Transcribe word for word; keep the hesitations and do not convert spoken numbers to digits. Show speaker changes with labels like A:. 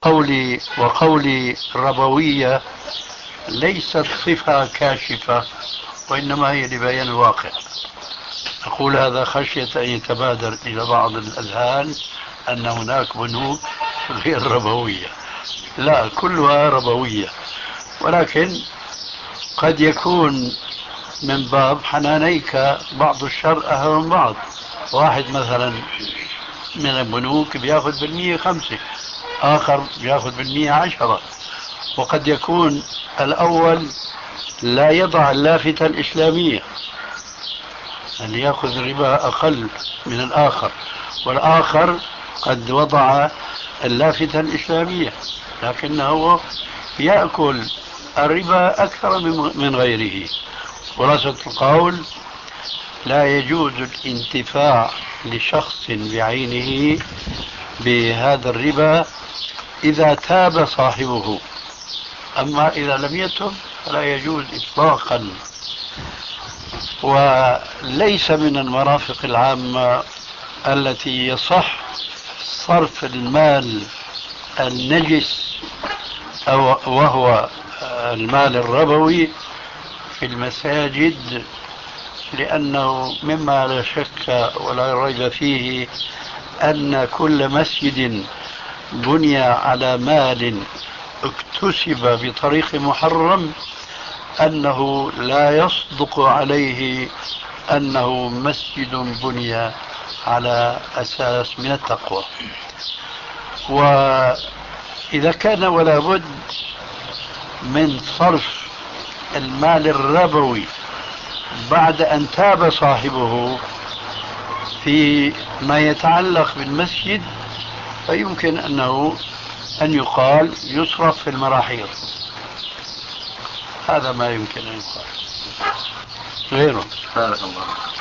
A: قولي وقولي ربوية ليست صفة كاشفة، وإنما هي لبيان الواقع. أقول هذا خشية أن يتبادر إلى بعض الأذهان أن هناك بنوك غير ربوية. لا، كلها ربوية، ولكن قد يكون من باب حنانيك بعض الشر أهم من بعض. واحد مثلا من البنوك بياخذ بالمية خمسة، آخر بياخذ بالمية عشرة، وقد يكون الأول لا يضع اللافتة الإسلامية، أن يأخذ ربا أقل من الآخر، والآخر قد وضع اللافتة الإسلامية لكنه يأكل الربا أكثر من غيره. خلاصة القول: لا يجوز الانتفاع لشخص بعينه بهذا الربا إذا تاب صاحبه، أما إذا لم يتب فلا يجوز إطلاقا. وليس من المرافق العامة التي يصح صرف المال النجس أو وهو المال الربوي في المساجد، لأنه مما لا شك ولا ريب فيه أن كل مسجد بني على مال اكتسب بطريق محرم أنه لا يصدق عليه أنه مسجد بني على أساس من التقوى. وإذا كان ولا بد من صرف المال الربوي بعد أن تاب صاحبه في ما يتعلق بالمسجد، فيمكن أنه أن يقال يصرف في المراحيض. هذا ما يمكن أن يقال، غيره.
B: بارك الله.